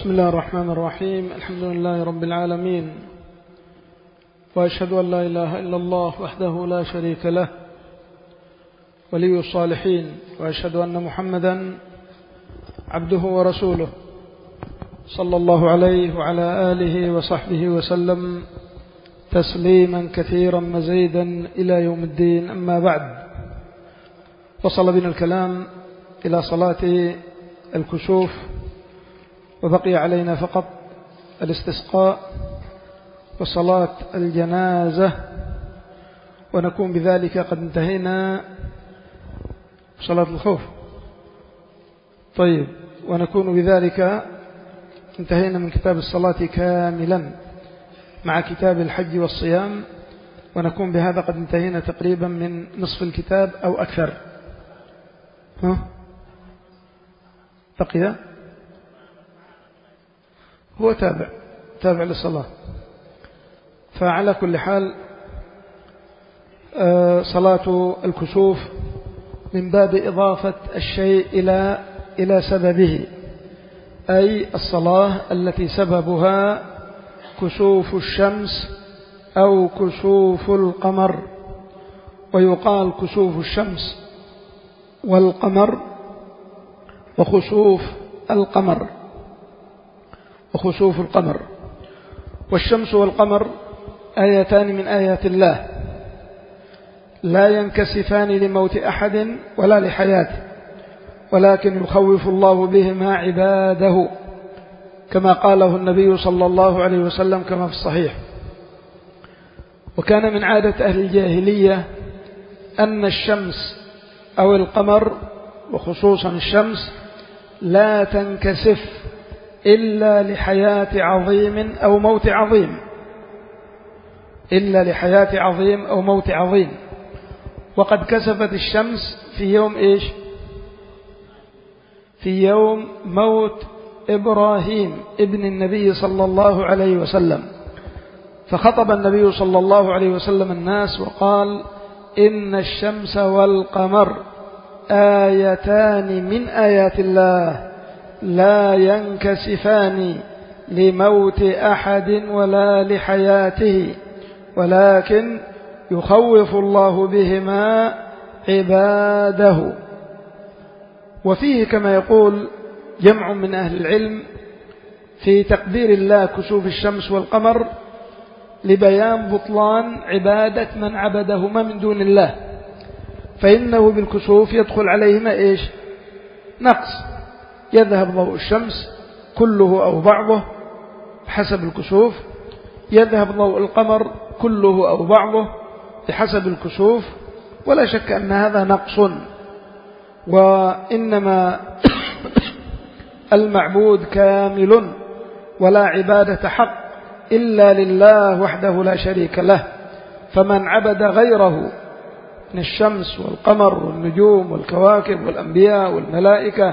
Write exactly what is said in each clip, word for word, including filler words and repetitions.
بسم الله الرحمن الرحيم. الحمد لله رب العالمين، وأشهد أن لا إله إلا الله وحده لا شريك له ولي الصالحين، وأشهد أن محمدا عبده ورسوله صلى الله عليه وعلى آله وصحبه وسلم تسليما كثيرا مزيدا إلى يوم الدين. أما بعد، وصل بنا الكلام إلى صلاة الكسوف، وبقي علينا فقط الاستسقاء وصلاة الجنازة، ونكون بذلك قد انتهينا صلاة الخوف. طيب، ونكون بذلك انتهينا من كتاب الصلاة كاملا مع كتاب الحج والصيام، ونكون بهذا قد انتهينا تقريبا من نصف الكتاب أو أكثر. ها؟ بقي هو تابع تابع للصلاة. فعلى كل حال صلاة الكسوف من باب إضافة الشيء إلى إلى سببه، أي الصلاة التي سببها كسوف الشمس أو كسوف القمر. ويقال كسوف الشمس والقمر وخسوف القمر وخسوف القمر. والشمس والقمر آيتان من آيات الله لا ينكسفان لموت أحد ولا لحياته، ولكن يخوف الله بهما عباده، كما قاله النبي صلى الله عليه وسلم كما في الصحيح. وكان من عادة أهل الجاهلية أن الشمس أو القمر، وخصوصا الشمس، لا تنكسف إلا لحياة عظيم أو موت عظيم إلا لحياة عظيم أو موت عظيم. وقد كسفت الشمس في يوم إيش؟ في يوم موت إبراهيم ابن النبي صلى الله عليه وسلم، فخطب النبي صلى الله عليه وسلم الناس وقال: إن الشمس والقمر آيتان من آيات الله لا ينكسفان لموت أحد ولا لحياته، ولكن يخوف الله بهما عباده. وفيه كما يقول جمع من أهل العلم في تقدير الله كسوف الشمس والقمر لبيان بطلان عبادة من عبدهما من دون الله، فإنه بالكسوف يدخل عليهما إيش؟ نقص، يذهب ضوء الشمس كله أو بعضه بحسب الكسوف، يذهب ضوء القمر كله أو بعضه بحسب الكسوف، ولا شك أن هذا نقص. وإنما المعبود كامل، ولا عبادة حق إلا لله وحده لا شريك له. فمن عبد غيره من الشمس والقمر والنجوم والكواكب والأنبياء والملائكة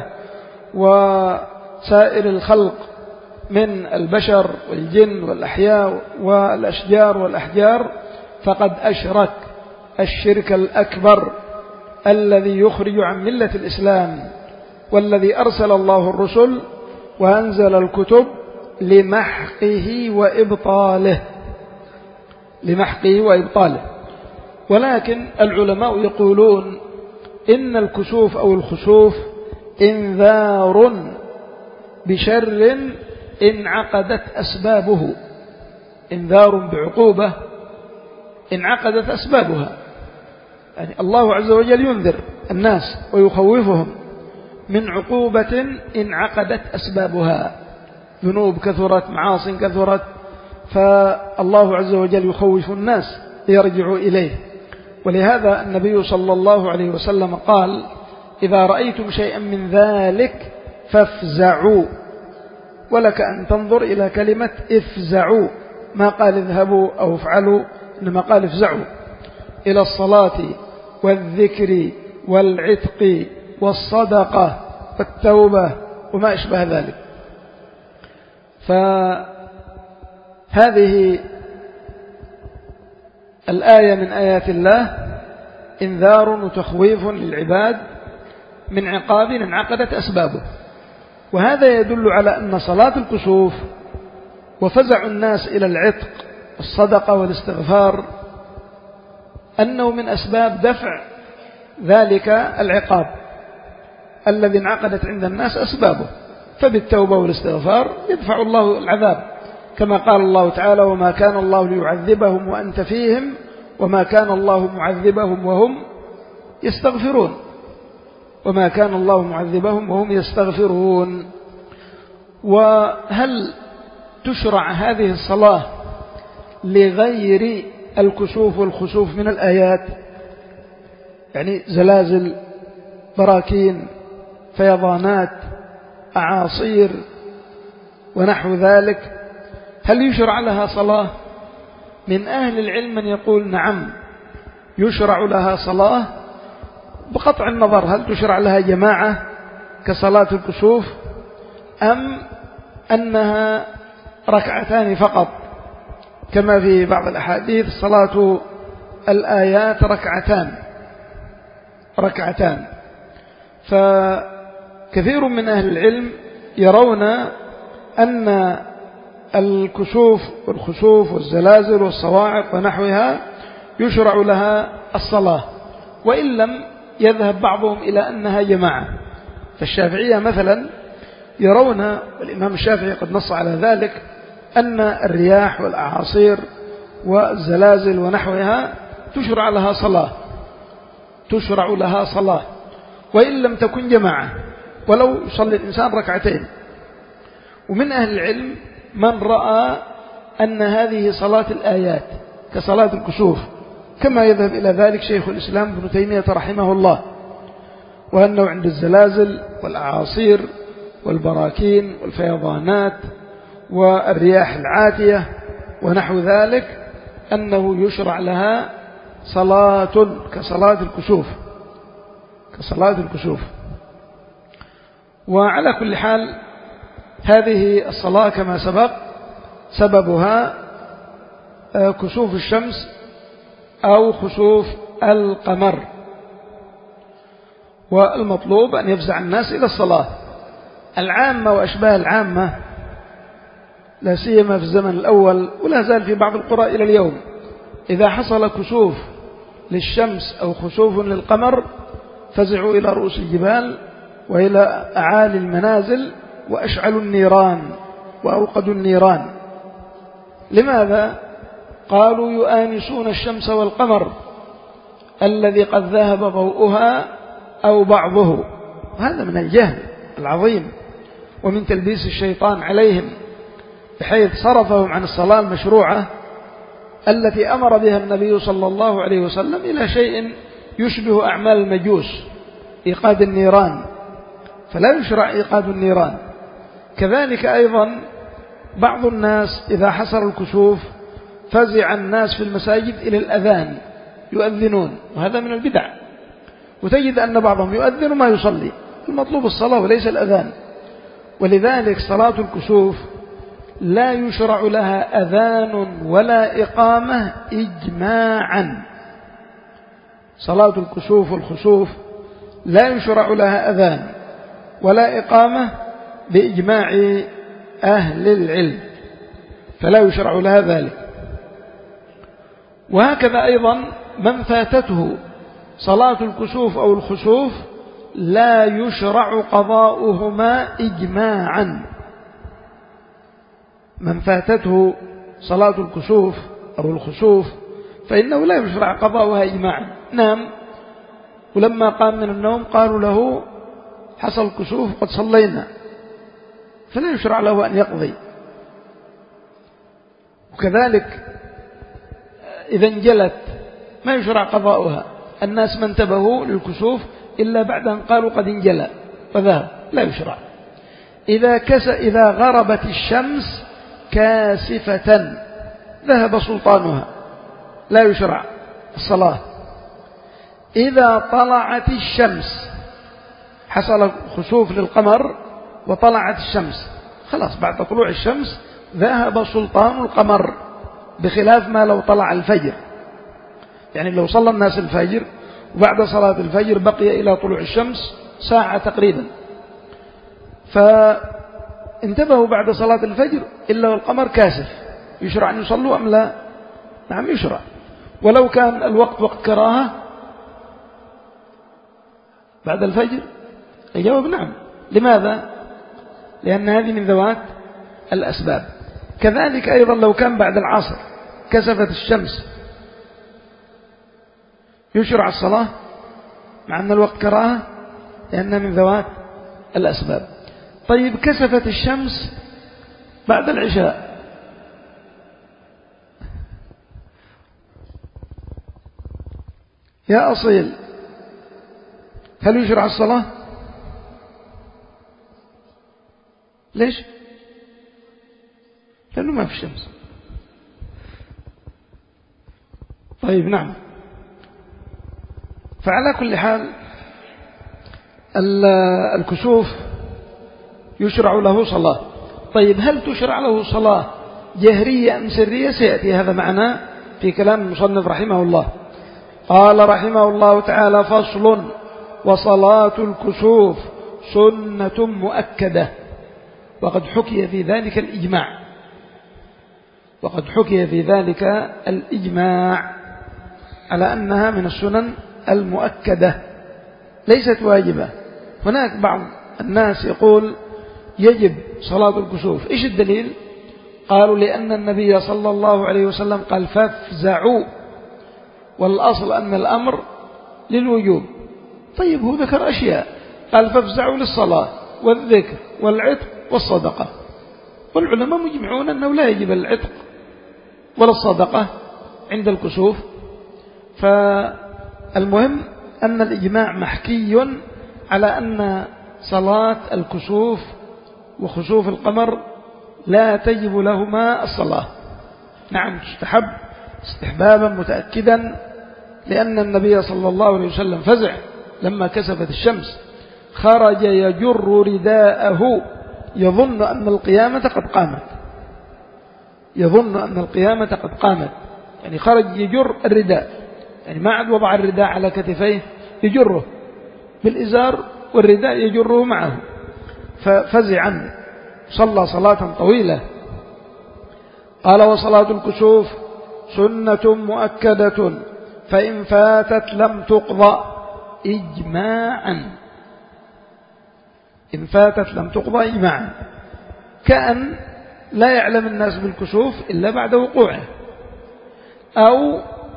وسائر الخلق من البشر والجن والأحياء والأشجار والأحجار، فقد أشرك الشرك الأكبر الذي يخرج عن ملة الإسلام، والذي أرسل الله الرسل وأنزل الكتب لمحقه وإبطاله لمحقه وإبطاله. ولكن العلماء يقولون إن الكسوف أو الخسوف إنذار بشر انعقدت أسبابه، إنذار بعقوبة انعقدت أسبابها. يعني الله عز وجل ينذر الناس ويخوفهم من عقوبة انعقدت أسبابها، ذنوب كثرت، معاصٍ كثرت، فالله عز وجل يخوف الناس ليرجعوا إليه. ولهذا النبي صلى الله عليه وسلم قال: إذا رأيتم شيئا من ذلك فافزعوا. ولك أن تنظر إلى كلمة افزعوا، ما قال اذهبوا أو افعلوا، إنما قال افزعوا إلى الصلاة والذكر والعتق والصدقة والتوبة وما أشبه ذلك. فهذه الآية من آيات الله إنذار وتخويف للعباد من عقاب انعقدت أسبابه. وهذا يدل على أن صلاة الكسوف وفزع الناس إلى العتق الصدقة والاستغفار أنه من أسباب دفع ذلك العقاب الذي انعقدت عند الناس أسبابه، فبالتوبة والاستغفار يدفع الله العذاب، كما قال الله تعالى: وما كان الله ليعذبهم وأنت فيهم وما كان الله معذبهم وهم يستغفرون وما كان الله معذبهم وهم يستغفرون. وهل تشرع هذه الصلاة لغير الكسوف والخسوف من الآيات؟ يعني زلازل، براكين، فيضانات، أعاصير ونحو ذلك، هل يشرع لها صلاة؟ من أهل العلم من يقول نعم يشرع لها صلاة، بقطع النظر هل تشرع لها جماعة كصلاة الكسوف أم أنها ركعتان فقط، كما في بعض الأحاديث صلاة الآيات ركعتان ركعتان فكثير من أهل العلم يرون أن الكسوف والخسوف والزلازل والصواعق ونحوها يشرع لها الصلاة، وإن لم يذهب بعضهم إلى أنها جماعة. فالشافعية مثلا يرون، والإمام الشافعي قد نص على ذلك، أن الرياح والأعاصير والزلازل ونحوها تشرع لها صلاة تشرع لها صلاة وإن لم تكن جماعة، ولو يصلي الإنسان ركعتين. ومن أهل العلم من رأى أن هذه صلاة الآيات كصلاة الكسوف، كما يذهب إلى ذلك شيخ الإسلام ابن تيمية رحمه الله، وأنه عند الزلازل والأعاصير والبراكين والفيضانات والرياح العاتية ونحو ذلك أنه يشرع لها صلاة كصلاة الكسوف كصلاة الكسوف. وعلى كل حال هذه الصلاة كما سبق سببها كسوف الشمس أو خسوف القمر، والمطلوب أن يفزع الناس إلى الصلاة. العامة وأشباه العامة لا سيما في الزمن الأول ولا زال في بعض القرى إلى اليوم، إذا حصل كسوف للشمس أو خسوف للقمر فزعوا إلى رؤوس الجبال وإلى أعالي المنازل وأشعلوا النيران وأوقدوا النيران. لماذا؟ قالوا يؤانسون الشمس والقمر الذي قد ذهب ضوءها أو بعضه. هذا من الجهل العظيم ومن تلبيس الشيطان عليهم، بحيث صرفهم عن الصلاة المشروعة التي أمر بها النبي صلى الله عليه وسلم إلى شيء يشبه أعمال المجوس، إيقاد النيران، فلا يشرع إيقاد النيران. كذلك أيضا بعض الناس إذا حصل الكسوف فزع الناس في المساجد إلى الأذان، يؤذنون، وهذا من البدع. وتجد أن بعضهم يؤذن وما يصلي، المطلوب الصلاة وليس الأذان. ولذلك صلاة الكسوف لا يشرع لها أذان ولا إقامة إجماعا. صلاة الكسوف والخسوف لا يشرع لها أذان ولا إقامة بإجماع أهل العلم، فلا يشرع لها ذلك. وهكذا أيضا من فاتته صلاة الكسوف أو الخسوف لا يشرع قضاؤهما إجماعا. من فاتته صلاة الكسوف أو الخسوف فإنه لا يشرع قضاؤها إجماعا. نام ولما قام من النوم قالوا له حصل كسوف قد صلينا، فلا يشرع له أن يقضي. وكذلك إذا انجلت ما يشرع قضاؤها. الناس ما انتبهوا للكسوف إلا بعد أن قالوا قد انجلى وذهب، لا يشرع. إذا, كس إذا غربت الشمس كاسفة ذهب سلطانها، لا يشرع الصلاة. إذا طلعت الشمس، حصل خسوف للقمر وطلعت الشمس، خلاص بعد طلوع الشمس ذهب سلطان القمر، بخلاف ما لو طلع الفجر. يعني لو صلى الناس الفجر وبعد صلاة الفجر بقي إلى طلوع الشمس ساعة تقريبا، فانتبهوا بعد صلاة الفجر إلا والقمر كاسف، يشرع أن يصلوا أم لا؟ نعم يشرع. ولو كان الوقت وقت كراهة بعد الفجر، الجواب نعم. لماذا؟ لأن هذه من ذوات الأسباب. كذلك أيضا لو كان بعد العصر كسفت الشمس، يشرع الصلاة مع أن الوقت كراهة لأنها من ذوات الأسباب. طيب كسفت الشمس بعد العشاء، يا أصيل هل يشرع الصلاة؟ ليش؟ لأنه ما في الشمس. طيب نعم. فعلى كل حال الكسوف يشرع له صلاة. طيب هل تشرع له صلاة جهرية أم سرية؟ سيأتي هذا معنا في كلام المصنف رحمه الله. قال رحمه الله تعالى: فصل: وصلاة الكسوف سنة مؤكدة. وقد حكي في ذلك الإجماع وقد حكي في ذلك الإجماع على أنها من السنن المؤكدة ليست واجبة. هناك بعض الناس يقول يجب صلاة الكسوف. إيش الدليل؟ قالوا لأن النبي صلى الله عليه وسلم قال: فافزعوا، والأصل أن الأمر للوجوب. طيب هو ذكر أشياء، قال: فافزعوا للصلاة والذكر والعتق والصدقة، والعلماء مجمعون أنه لا يجب العتق ولا الصدقة عند الكسوف. فالمهم أن الإجماع محكي على أن صلاة الكسوف وخسوف القمر لا تجب لهما الصلاة. نعم تستحب استحبابا متأكدا، لأن النبي صلى الله عليه وسلم فزع لما كسفت الشمس، خرج يجر رداءه يظن أن القيامة قد قامت يظن أن القيامة قد قامت يعني خرج يجر الرداء، يعني ما عاد وضع الرداء على كتفيه، يجره بالإزار والرداء يجره معه. ففزعا صلى صلاة طويلة. قال: وصلاة الكسوف سنة مؤكدة، فإن فاتت لم تقضى إجماعا. إن فاتت لم تقضى إجماعا، كأن لا يعلم الناس بالكسوف إلا بعد وقوعه، أو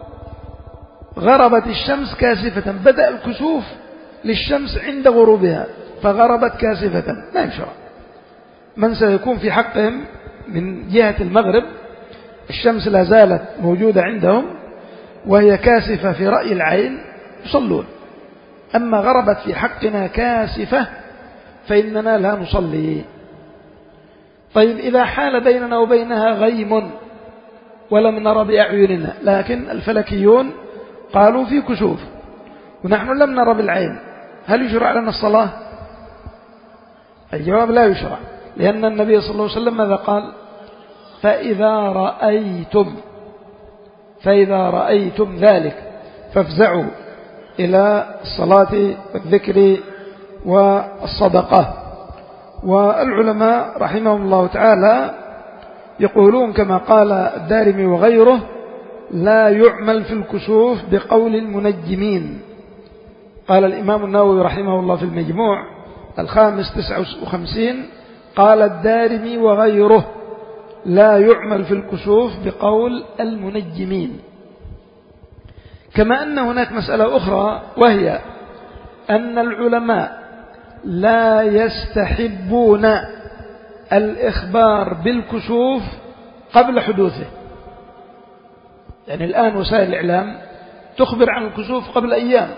غربت الشمس كاسفة، بدأ الكسوف للشمس عند غروبها فغربت كاسفة، لا يشرع. من سيكون في حقهم من جهة المغرب الشمس لا زالت موجودة عندهم وهي كاسفة في رأي العين يصلون، أما غربت في حقنا كاسفة فإننا لا نصلي. طيب إذا حال بيننا وبينها غيم ولم نرى بأعيننا، لكن الفلكيون قالوا في كسوف ونحن لم نرى بالعين، هل يشرع لنا الصلاة؟ الجواب: لا يشرع، لأن النبي صلى الله عليه وسلم ماذا قال؟ فإذا رأيتم فإذا رأيتم ذلك فافزعوا إلى الصلاة والذكر والصدقة. والعلماء رحمهم الله تعالى يقولون كما قال الدارمي وغيره: لا يعمل في الكسوف بقول المنجمين. قال الإمام النووي رحمه الله في المجموع الخامس تسعة وخمسين، قال الدارمي وغيره: لا يعمل في الكسوف بقول المنجمين. كما أن هناك مسألة أخرى، وهي أن العلماء لا يستحبون الإخبار بالكسوف قبل حدوثه. يعني الآن وسائل الإعلام تخبر عن الكسوف قبل أيام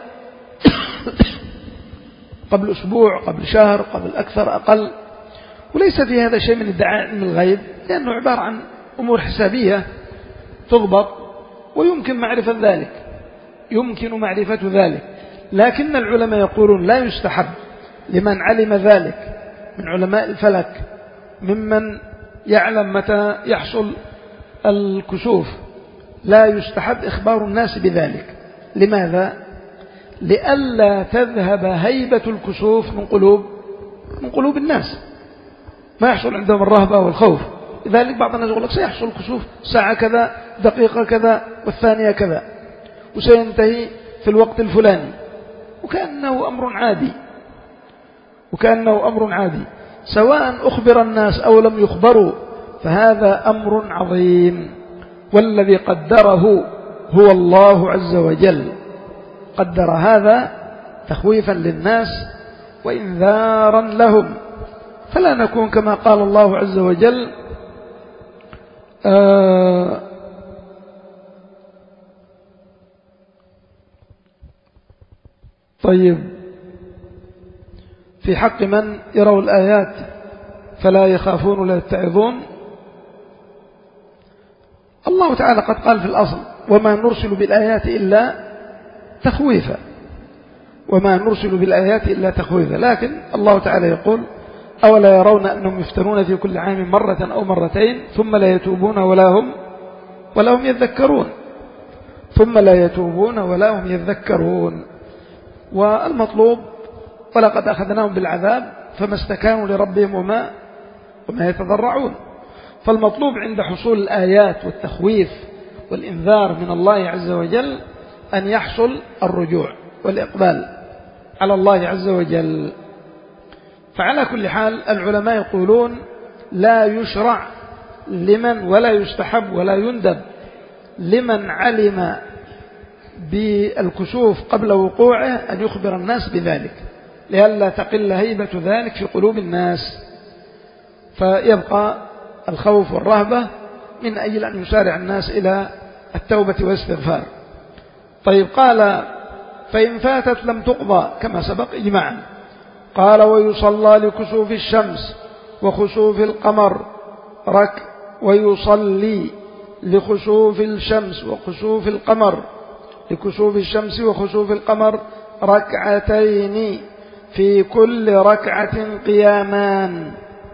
قبل أسبوع، قبل شهر، قبل أكثر أقل، وليس في هذا شيء من ادعاء علم الغيب، لأنه عبارة عن أمور حسابية تضبط ويمكن معرفة ذلك يمكن معرفة ذلك لكن العلماء يقولون لا يستحب لمن علم ذلك من علماء الفلك ممن يعلم متى يحصل الكسوف، لا يستحب إخبار الناس بذلك. لماذا؟ لئلا تذهب هيبة الكسوف من قلوب من قلوب الناس، ما يحصل عندهم الرهبة والخوف. لذلك بعض الناس يقول لك سيحصل كسوف ساعة كذا، دقيقة كذا، والثانية كذا، وسينتهي في الوقت الفلاني، وكأنه أمر عادي، وكأنه أمر عادي سواء أخبر الناس أو لم يخبروا، فهذا أمر عظيم. والذي قدره هو الله عز وجل، قدر هذا تخويفا للناس وإنذارا لهم، فلا نكون كما قال الله عز وجل آه طيب في حق من يروا الآيات فلا يخافون ولا يتعظون. الله تعالى قد قال في الأصل وما نرسل بالآيات إلا تخويفا، وما نرسل بالآيات إلا تخويفا، لكن الله تعالى يقول أولا يرون أنهم يفتنون في كل عام مرة أو مرتين ثم لا يتوبون ولا هم ولا هم يذكرون، ثم لا يتوبون ولا هم يذكرون. والمطلوب ولقد أخذناهم بالعذاب فما استكانوا لربهم وما وما يتضرعون. فالمطلوب عند حصول الآيات والتخويف والإنذار من الله عز وجل أن يحصل الرجوع والإقبال على الله عز وجل. فعلى كل حال العلماء يقولون لا يشرع لمن ولا يستحب ولا يندب لمن علم بالكسوف قبل وقوعه أن يخبر الناس بذلك، لئلا تقل هيبة ذلك في قلوب الناس، فيبقى الخوف والرهبة من أجل أن يسارع الناس إلى التوبة والاستغفار. طيب قال فإن فاتت لم تقضى كما سبق إجماعا. قال ويصلى لكسوف الشمس وخسوف القمر رك ويصلي لخسوف الشمس وخسوف القمر لكسوف الشمس وخسوف القمر ركعتين في كل ركعة قيامان،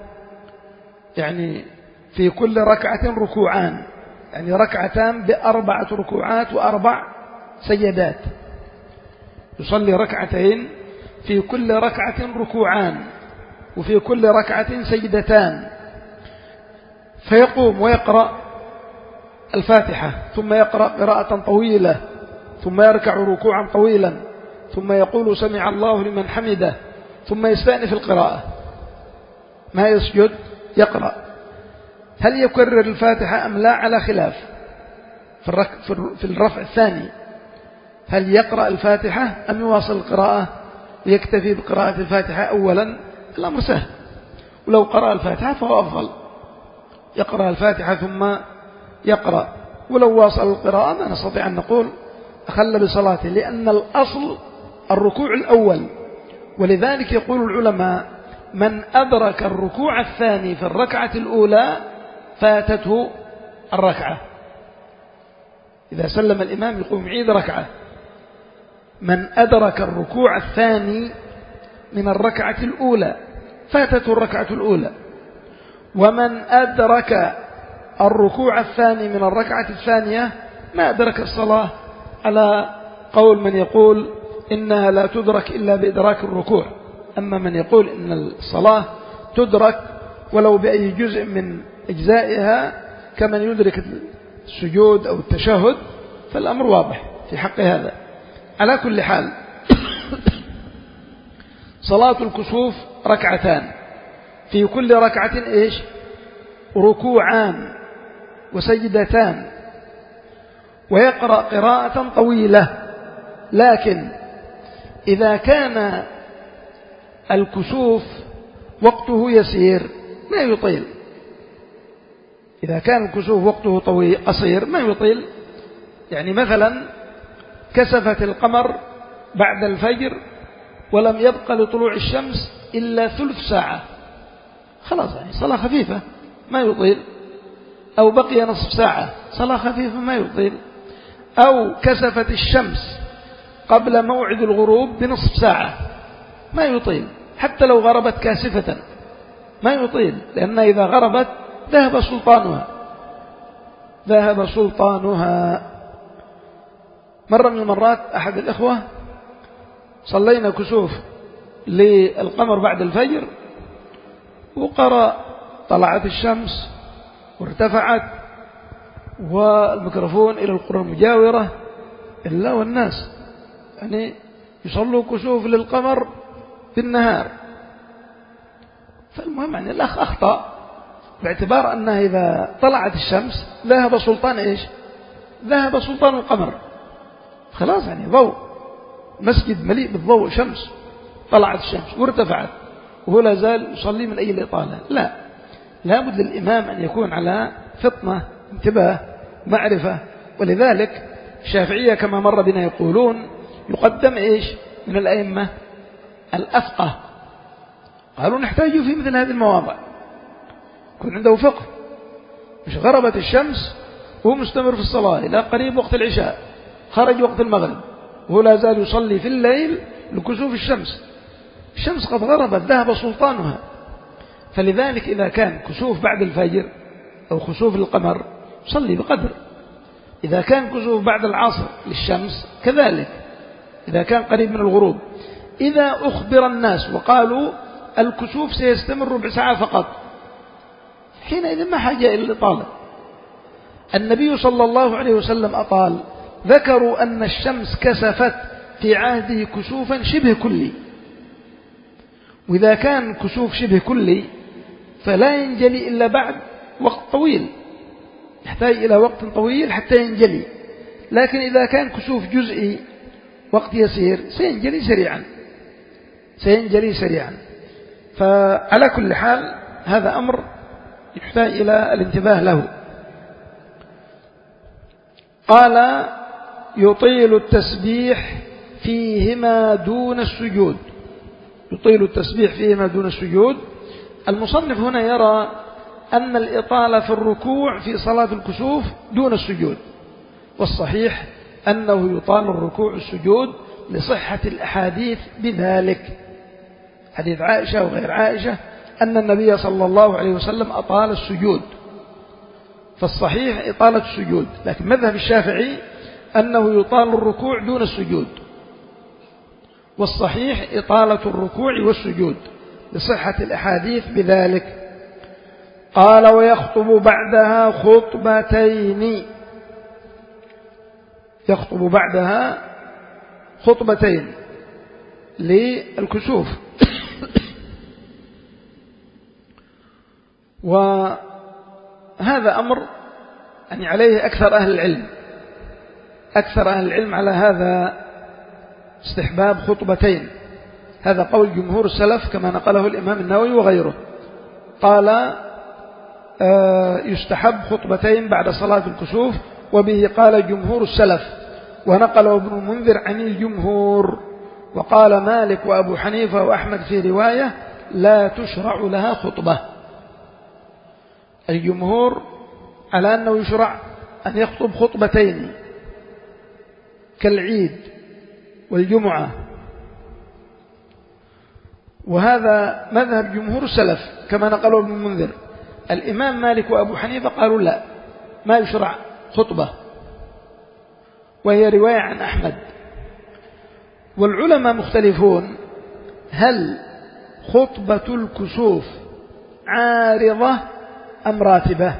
يعني في كل ركعة ركوعان، يعني ركعتان بأربعة ركوعات وأربع سجدات. يصلي ركعتين في كل ركعة ركوعان وفي كل ركعة سجدتان، فيقوم ويقرأ الفاتحة ثم يقرأ قراءة طويلة ثم يركع ركوعا طويلا ثم يقول سمع الله لمن حمده ثم يستأنف القراءة، ما يسجد يقرأ. هل يكرر الفاتحة أم لا على خلاف في الرفع الثاني، هل يقرأ الفاتحة أم يواصل القراءة ويكتفي بقراءة الفاتحة أولا؟ الأمر سهل، ولو قرأ الفاتحة فهو أفضل، يقرأ الفاتحة ثم يقرأ، ولو واصل القراءة ما نستطيع أن نقول أخل بصلاته، لأن الأصل الركوع الأول. ولذلك يقول العلماء من أدرك الركوع الثاني في الركعة الأولى فاتته الركعة، إذا سلم الإمام يقوم يعيد ركعة. من أدرك الركوع الثاني من الركعة الأولى فاتته الركعة الأولى، ومن أدرك الركوع الثاني من الركعة الثانية ما أدرك الصلاة، على قول من يقول إنها لا تدرك إلا بإدراك الركوع. أما من يقول إن الصلاة تدرك ولو بأي جزء من أجزائها كمن يدرك السجود أو التشهد، فالأمر واضح في حق هذا. على كل حال صلاة الكسوف ركعتان في كل ركعة إيش؟ ركوعان وسجدتان، ويقرأ قراءة طويلة. لكن إذا كان الكسوف وقته يسير ما يطيل، إذا كان الكسوف وقته طويل قصير ما يطيل، يعني مثلا كسفت القمر بعد الفجر ولم يبقى لطلوع الشمس إلا ثلث ساعة، خلاص يعني صلاة خفيفة ما يطيل، أو بقي نصف ساعة صلاة خفيفة ما يطيل، أو كسفت الشمس قبل موعد الغروب بنصف ساعة ما يطيل، حتى لو غربت كاسفة ما يطيل، لأن إذا غربت ذهب سلطانها ذهب سلطانها. مرة من المرات أحد الإخوة صلينا كسوف للقمر بعد الفجر وقرأ طلعت الشمس وارتفعت والميكروفون إلى القرى المجاورة إلا والناس يعني يصلوا كسوف للقمر بالنهار. فالمهم يعني الأخ أخطأ باعتبار أنه إذا طلعت الشمس ذهب سلطان إيش؟ ذهب سلطان القمر. خلاص يعني ضوء مسجد مليء بالضوء شمس، طلعت الشمس وارتفعت وهو لا زال يصلي من أي الإطالة. لا، لابد للإمام أن يكون على فطنة انتباه معرفة. ولذلك الشافعية كما مر بنا يقولون يقدم إيش من الأئمة؟ الأفقه. قالوا نحتاج في مثل هذه المواضع يكون عنده فقه، مش غربت الشمس وهو مستمر في الصلاة إلى قريب وقت العشاء، خرج وقت المغرب وهو لا زال يصلي في الليل لكسوف الشمس. الشمس قد غربت ذهب سلطانها. فلذلك إذا كان كسوف بعد الفجر أو خسوف القمر صلي بقدر. إذا كان كسوف بعد العصر للشمس كذلك، إذا كان قريب من الغروب. إذا أخبر الناس وقالوا الكسوف سيستمر ربع ساعة فقط، حينئذ ما حاجة إلى الإطالة. النبي صلى الله عليه وسلم أطال، ذكروا أن الشمس كسفت في عهده كسوفا شبه كلي، وإذا كان كسوف شبه كلي فلا ينجلي إلا بعد وقت طويل، يحتاج إلى وقت طويل حتى ينجلي. لكن إذا كان كسوف جزئي وقت يسير سينجلي سريعا سينجلي سريعا. فعلى كل حال هذا أمر يحتاج إلى الانتباه له. قال يطيل التسبيح فيهما دون السجود. يطيل التسبيح فيهما دون السجود. المصنف هنا يرى أن الإطالة في الركوع في صلاة الكسوف دون السجود، والصحيح أنه يطال الركوع والسجود لصحة الأحاديث بذلك، حديث عائشة وغير عائشة أن النبي صلى الله عليه وسلم أطال السجود، فالصحيح إطالة السجود. لكن مذهب الشافعي أنه يطال الركوع دون السجود، والصحيح إطالة الركوع والسجود لصحة الأحاديث بذلك. قال ويخطب بعدها خطبتين. يخطب بعدها خطبتين للكسوف. وهذا أمر يعني عليه أكثر أهل العلم أكثر أهل العلم على هذا استحباب خطبتين. هذا قول جمهور السلف كما نقله الإمام النووي وغيره. قال يستحب خطبتين بعد صلاة الكسوف، وبه قال جمهور السلف، ونقله ابن المنذر عن الجمهور. وقال مالك وأبو حنيفة وأحمد في رواية لا تشرع لها خطبة. الجمهور على أنه يشرع أن يخطب خطبتين كالعيد والجمعة، وهذا مذهب جمهور السلف كما نقله ابن المنذر. الإمام مالك وأبو حنيفة قالوا لا، ما يشرع خطبة، وهي رواية عن أحمد. والعلماء مختلفون، هل خطبة الكسوف عارضة أم راتبة؟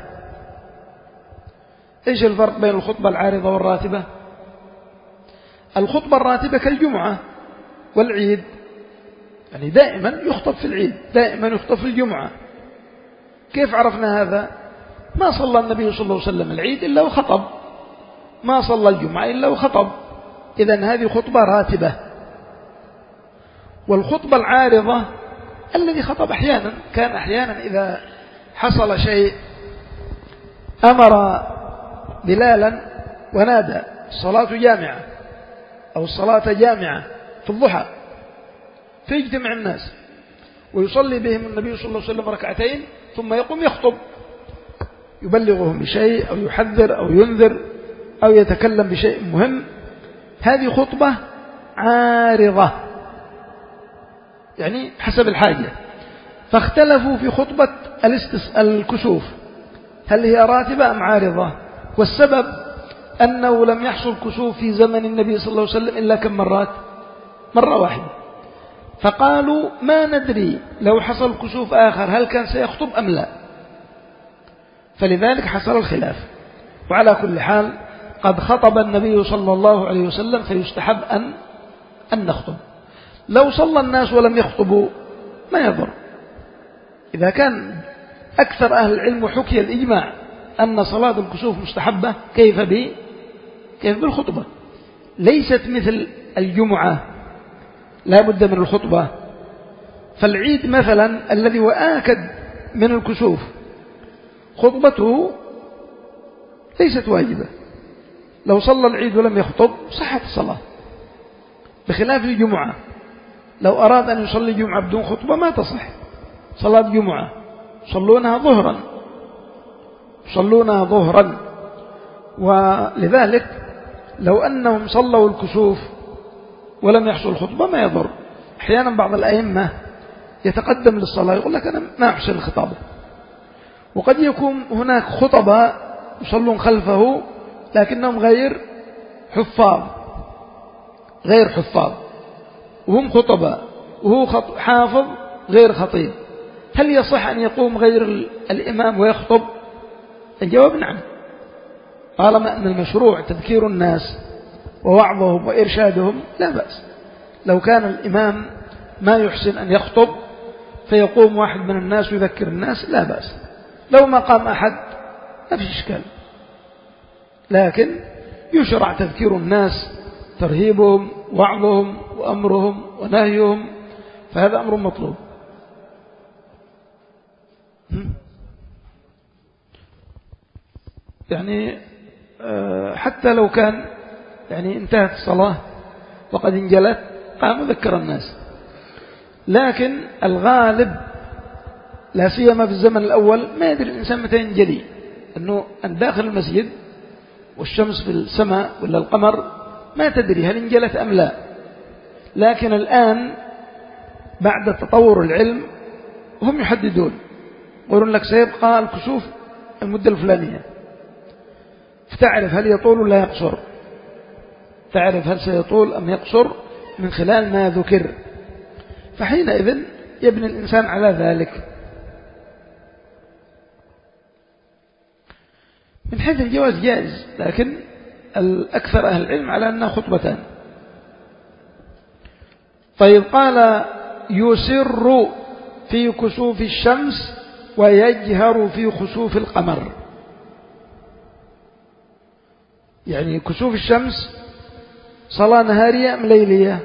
إيش الفرق بين الخطبة العارضة والراتبة؟ الخطبة الراتبة كالجمعة والعيد، يعني دائما يخطب في العيد، دائما يخطب في الجمعة. كيف عرفنا هذا؟ ما صلى النبي صلى الله عليه وسلم العيد إلا وخطب، ما صلى الجمعة إلا وخطب، إذن هذه خطبة راتبة. والخطبة العارضة الذي خطب أحيانا، كان أحيانا إذا حصل شيء أمر بلالا ونادى الصلاة جامعة أو الصلاة جامعة في الضحى، فيجتمع الناس ويصلي بهم النبي صلى الله عليه وسلم ركعتين، ثم يقوم يخطب يبلغهم بشيء أو يحذر أو ينذر أو يتكلم بشيء مهم. هذه خطبة عارضة، يعني حسب الحاجة. فاختلفوا في خطبة الكسوف، هل هي راتبة أم عارضة؟ والسبب أنه لم يحصل كسوف في زمن النبي صلى الله عليه وسلم إلا كم مرات؟ مرة واحدة. فقالوا ما ندري لو حصل كسوف آخر هل كان سيخطب أم لا، فلذلك حصل الخلاف. وعلى كل حال قد خطب النبي صلى الله عليه وسلم فيستحب أن أن نخطب. لو صلى الناس ولم يخطبوا ما يضر. إذا كان أكثر أهل العلم وحكي الإجماع أن صلاة الكسوف مستحبة، كيف ب كيف بالخطبة؟ ليست مثل الجمعة لا بد من الخطبة. فالعيد مثلا الذي وآكد من الكسوف خطبته ليست واجبة، لو صلى العيد ولم يخطب صحت الصلاة، بخلاف الجمعة لو أراد أن يصلي جمعة بدون خطبة ما تصح صلاة جمعة، صلونها ظهرا صلونها ظهرا. ولذلك لو أنهم صلوا الكسوف ولم يحصل خطبة ما يضر. أحيانا بعض الأئمة يتقدم للصلاة يقول لك أنا ما أحسن الخطابة، وقد يكون هناك خطباء يصلون خلفه لكنهم غير حفاظ غير حفاظ وهم خطباء وهو حافظ غير خطيب، هل يصح أن يقوم غير الإمام ويخطب؟ الجواب نعم، طالما أن المشروع تذكير الناس ووعظهم وإرشادهم لا بأس. لو كان الإمام ما يحسن أن يخطب فيقوم واحد من الناس ويذكر الناس لا بأس، لو ما قام أحد ما في إشكال، لكن يشرع تذكير الناس، ترهيبهم وعظهم وأمرهم ونهيهم، فهذا أمر مطلوب. يعني حتى لو كان يعني انتهت الصلاة وقد انجلت قام ذكر الناس، لكن الغالب لا سيما في الزمن الأول ما يدري الإنسان متى ينجلي، أنه أن داخل المسجد والشمس في السماء ولا القمر ما تدري هل انجلت أم لا. لكن الآن بعد تطور العلم هم يحددون، يقولون لك سيبقى الكسوف المدة الفلانية، فتعرف هل يطول ولا يقصر، تعرف هل سيطول أم يقصر من خلال ما ذكر، فحينئذ يبني الإنسان على ذلك. من حيث الجواز جائز، لكن الأكثر أهل العلم على أنها خطبتان. طيب قال يسر في كسوف الشمس ويجهر في خسوف القمر. يعني كسوف الشمس صلاة نهارية أم ليلية؟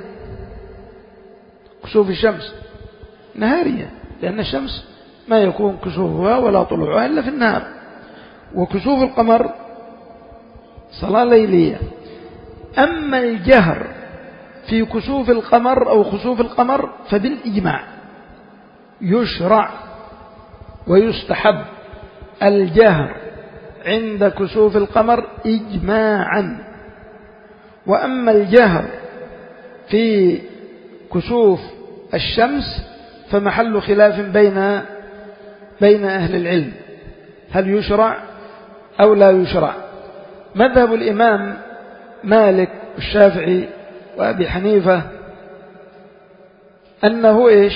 كسوف الشمس نهارية، لأن الشمس ما يكون كسوفها ولا طلوعها إلا في النهار. وكسوف القمر صلاة ليلية. أما الجهر في كسوف القمر أو خسوف القمر فبالإجماع يشرع ويستحب الجهر عند كسوف القمر إجماعا. وأما الجهر في كسوف الشمس فمحل خلاف بين بين أهل العلم، هل يشرع أو لا يشرع. مذهب الإمام مالك والشافعي وأبي حنيفة أنه إيش؟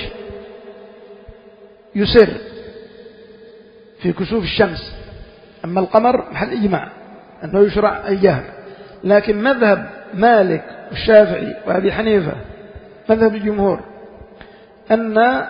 يسر في كسوف الشمس. أما القمر محل إجماع أنه يشرع الجهر. لكن مذهب مالك والشافعي وأبي حنيفة مذهب الجمهور أن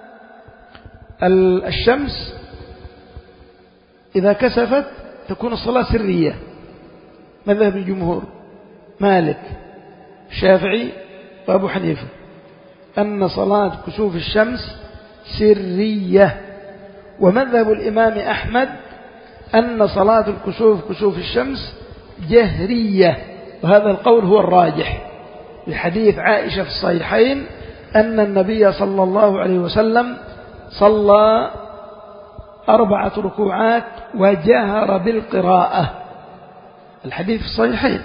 الشمس إذا كسفت تكون الصلاة سرية. مذهب الجمهور مالك الشافعي وأبو حنيفة أن صلاة كسوف الشمس سرية. ومذهب الإمام أحمد أن صلاة الكسوف كسوف الشمس جهرية، وهذا القول هو الراجح لحديث عائشة في الصحيحين أن النبي صلى الله عليه وسلم صلى أربعة ركوعات وجهر بالقراءة. الحديث في الصحيحين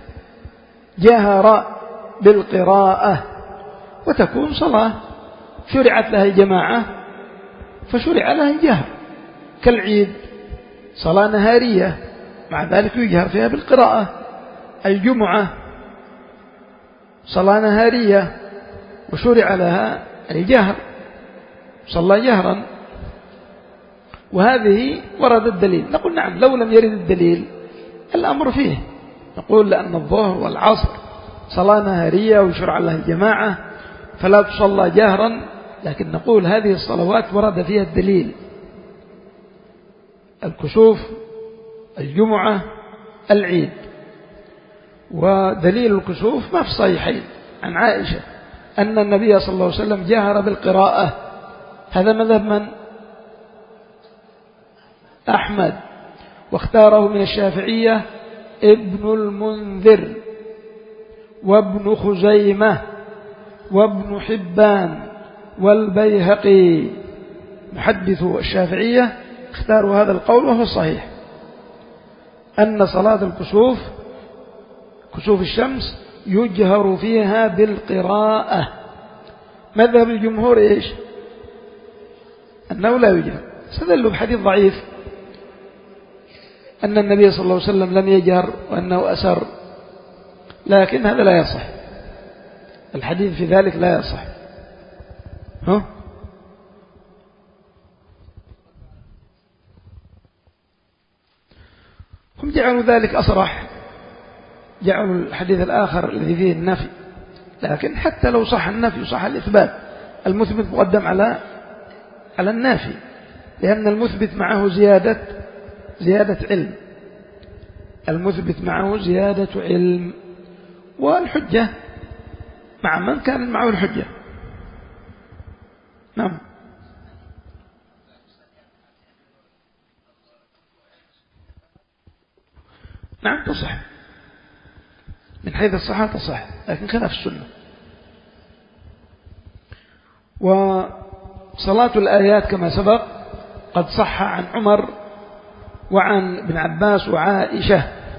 جهر بالقراءة، وتكون صلاة شرعت لها الجماعة فشرع لها الجهر، كالعيد صلاة نهارية مع ذلك يجهر فيها بالقراءة. الجمعة صلاة نهارية وشرع لها الجهر، صلى جهرا، وهذه ورد الدليل. نقول نعم، لو لم يرد الدليل الأمر فيه، نقول لأن الظهر والعصر صلاة نهارية وشرع لها الجماعة فلا تصلى جهرا، لكن نقول هذه الصلوات ورد فيها الدليل: الكسوف، الجمعة، العيد. ودليل الكسوف ما في الصحيحين عن عائشة أن النبي صلى الله عليه وسلم جهر بالقراءة. هذا مذهب من؟ أحمد، واختاره من الشافعية ابن المنذر وابن خزيمة وابن حبان والبيهقي، محدثو الشافعية اختاروا هذا القول، وهو الصحيح أن صلاة الكسوف، كسوف الشمس، يجهر فيها بالقراءة. مذهب الجمهور إيش؟ أنه لا يجهر. استدلوا بحديث ضعيف أن النبي صلى الله عليه وسلم لم يجهر وأنه أسر، لكن هذا لا يصح، الحديث في ذلك لا يصح. ها؟ هم جعلوا ذلك أصرح، جعلوا الحديث الآخر الذي فيه النفي، لكن حتى لو صح النفي صح الإثبات، المثبت مقدم على على النافي، لأن المثبت معه زيادة زيادة علم، المثبت معه زيادة علم، والحجة مع من كان معه الحجة. نعم. نعم تصح، من حيث الصحة تصح، لكن خلاف السنة. وصلاة الآيات كما سبق قد صح عن عمر وعن ابن عباس وعائشة،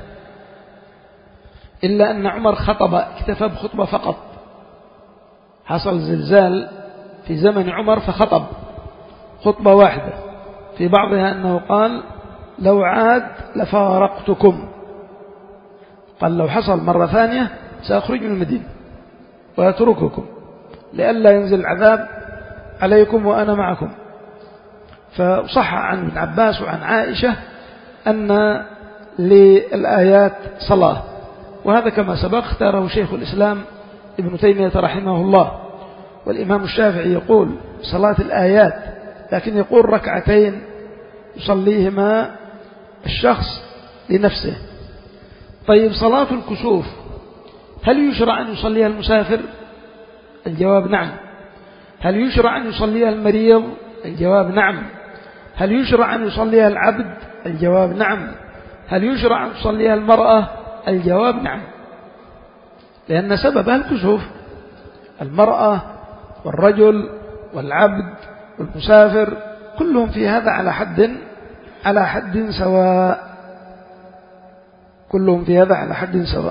إلا أن عمر خطب، اكتفى بخطبة فقط، حصل زلزال في زمن عمر فخطب خطبة واحدة، في بعضها أنه قال: لو عاد لفارقتكم، قال لو حصل مرة ثانية سأخرج من المدينة وأترككم لئلا ينزل العذاب عليكم وأنا معكم. فصح عن ابن عباس وعن عائشة أن للآيات صلاة، وهذا كما سبق اختاره شيخ الإسلام ابن تيمية رحمه الله. والإمام الشافعي يقول صلاة الآيات، لكن يقول ركعتين يصليهما الشخص لنفسه. طيب صلاة الكسوف هل يشرع أن يصليها المسافر؟ الجواب نعم. هل يشرع أن يصليها المريض؟ الجواب نعم. هل يشرع أن يصليها العبد؟ الجواب نعم. هل يشرع أن تصليها المرأة؟ الجواب نعم، لأن سببها الكسوف. المرأة والرجل والعبد والمسافر كلهم في هذا على حد على حد سواء، كلهم في هذا على حد سواء.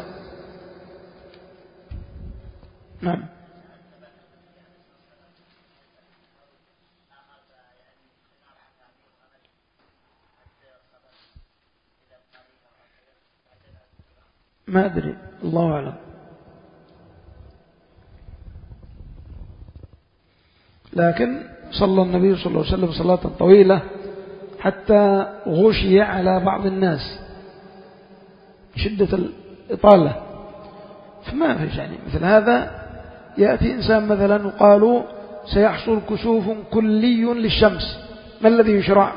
نعم. ما أدري، الله أعلم. لكن صلى النبي صلى الله عليه وسلم صلاة طويلة حتى غشي على بعض الناس شدة الإطالة، فما فيش يعني مثل هذا. يأتي إنسان مثلا وقالوا سيحصل كسوف كلي للشمس، ما الذي يشرع؟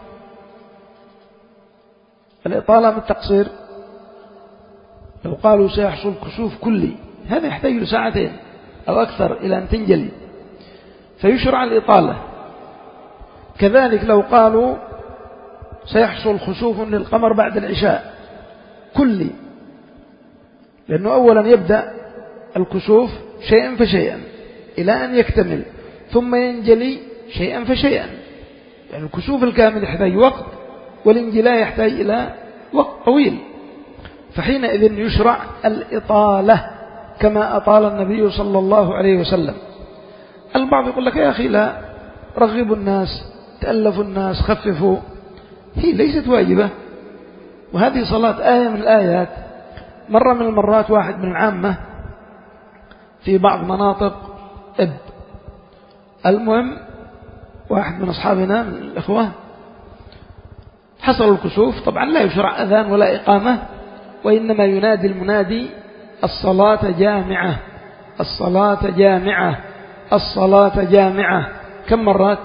الإطالة من التقصير. لو قالوا سيحصل كسوف كلي، هذا يحتاج له ساعتين أو أكثر إلى أن تنجلي، فيشرع الإطالة. كذلك لو قالوا سيحصل خسوف للقمر بعد العشاء كلي، لأنه أولا يبدأ الكسوف شيئا فشيئا إلى أن يكتمل، ثم ينجلي شيئا فشيئا. يعني الكسوف الكامل يحتاج وقت، والانجلاء يحتاج إلى وقت طويل، فحينئذ يشرع الإطالة كما أطال النبي صلى الله عليه وسلم. البعض يقول لك يا أخي لا، رغبوا الناس، تألفوا الناس، خففوا. هي ليست واجبة، وهذه صلاة آية من الآيات. مرة من المرات واحد من العامة في بعض مناطق إب. المهم واحد من أصحابنا من الإخوة حصل الكسوف، طبعا لا يشرع أذان ولا إقامة، وإنما ينادي المنادي الصلاة جامعة، الصلاة جامعة، الصلاة جامعة، كم مرات؟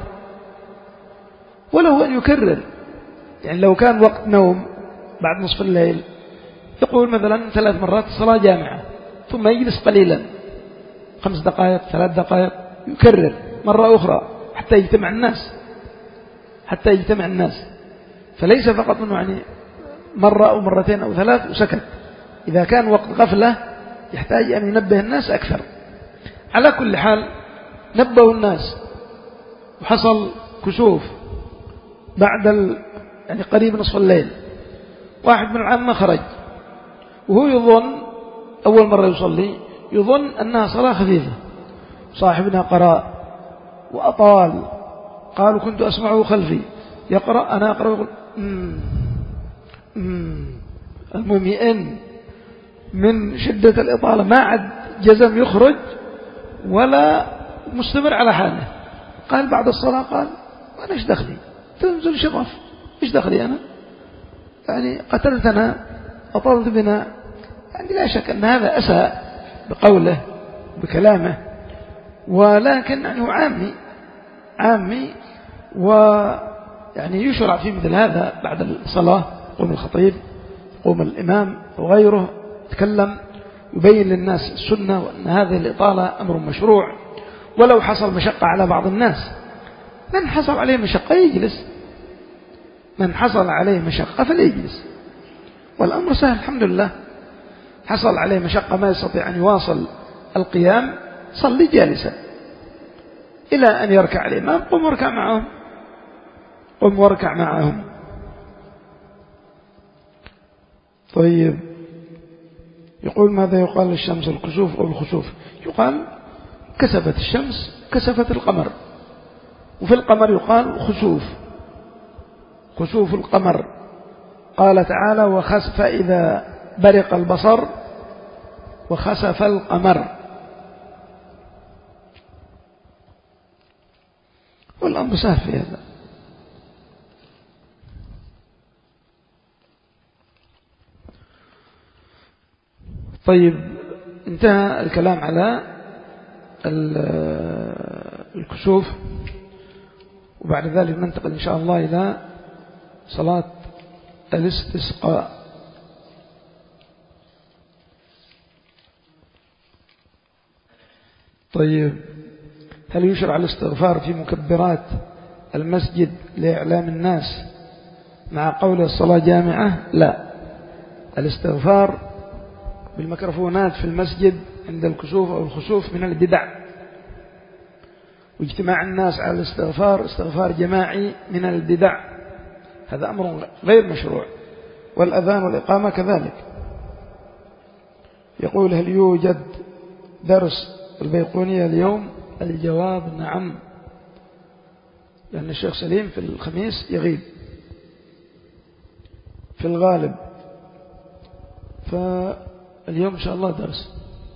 وله أن يكرر، يعني لو كان وقت نوم بعد نصف الليل يقول مثلا ثلاث مرات الصلاة جامعة، ثم يجلس قليلا خمس دقائق ثلاث دقائق يكرر مرة أخرى حتى يجتمع الناس، حتى يجتمع الناس. فليس فقط أنه يعني مرة أو مرتين أو ثلاث وسكت، إذا كان وقت غفلة يحتاج أن ينبه الناس أكثر. على كل حال نبهوا الناس وحصل كسوف بعد ال... يعني قريب نصف الليل. واحد من العامة خرج وهو يظن أول مرة يصلي يظن أنها صلاة خفيفة، صاحبنا قرأ وأطال، قالوا كنت أسمعه خلفي يقرأ أنا أقرأ يقول مم مم المهم يئن من شدة الإطالة، ما عد جزم يخرج ولا مستمر على حاله. قال بعد الصلاة قال أنا إيش دخلي، تنزل شغف إيش دخلي أنا، يعني قتلتنا أطلت بنا. يعني لا شك أن هذا أساء بقوله بكلامه، ولكن يعني هو عامي عامي ويعني يشرع في مثل هذا بعد الصلاة يقوم الخطيب يقوم الإمام وغيره يتكلم يبين للناس السنة وأن هذه الإطالة أمر مشروع. ولو حصل مشقة على بعض الناس، من حصل عليه مشقة يجلس، من حصل عليه مشقة فليجلس، والأمر سهل الحمد لله. حصل عليه مشقة ما يستطيع أن يواصل القيام صلي جالسا إلى أن يركع الإمام، قم واركع معهم، قم واركع معهم. طيب يقول ماذا يقال للشمس الكسوف أو الخسوف؟ يقال كسفت الشمس كسفت القمر، وفي القمر يقال خسوف، خسوف القمر. قال تعالى وخسف إذا برق البصر وخسف القمر. والأمر سهل في هذا. طيب انتهى الكلام على الكسوف، وبعد ذلك ننتقل إن شاء الله إلى صلاة الاستسقاء. طيب هل يشرع الاستغفار في مكبرات المسجد لإعلام الناس مع قول الصلاة جامعة؟ لا، الاستغفار بالميكروفونات في المسجد عند الكسوف أو الخسوف من البدع، واجتماع الناس على الاستغفار استغفار جماعي من البدع، هذا أمر غير مشروع. والأذان والإقامة كذلك. يقول هل يوجد درس البيقونية اليوم؟ الجواب نعم، لأن الشيخ سليم في الخميس يغيب في الغالب، فاليوم إن شاء الله درس.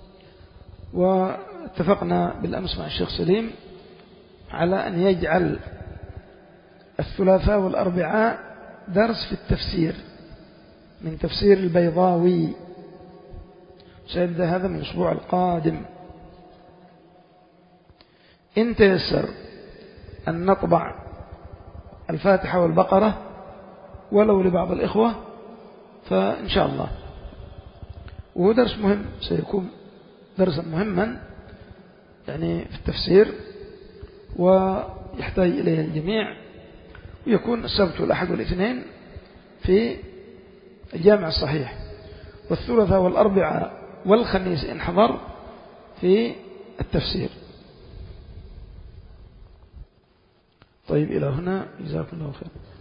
واتفقنا بالأمس مع الشيخ سليم على أن يجعل الثلاثاء والأربعاء درس في التفسير من تفسير البيضاوي، سيبدأ هذا من الأسبوع القادم. إن تيسر أن نطبع الفاتحة والبقرة ولو لبعض الإخوة فإن شاء الله. وهو درس مهم، سيكون درسا مهما يعني في التفسير ويحتاج إليه الجميع، ويكون السبت والأحد والاثنين في الجامع الصحيح، والثلاثاء والأربعاء والخميس إن حضر في التفسير. طيب إلى هنا، جزاكم الله خير.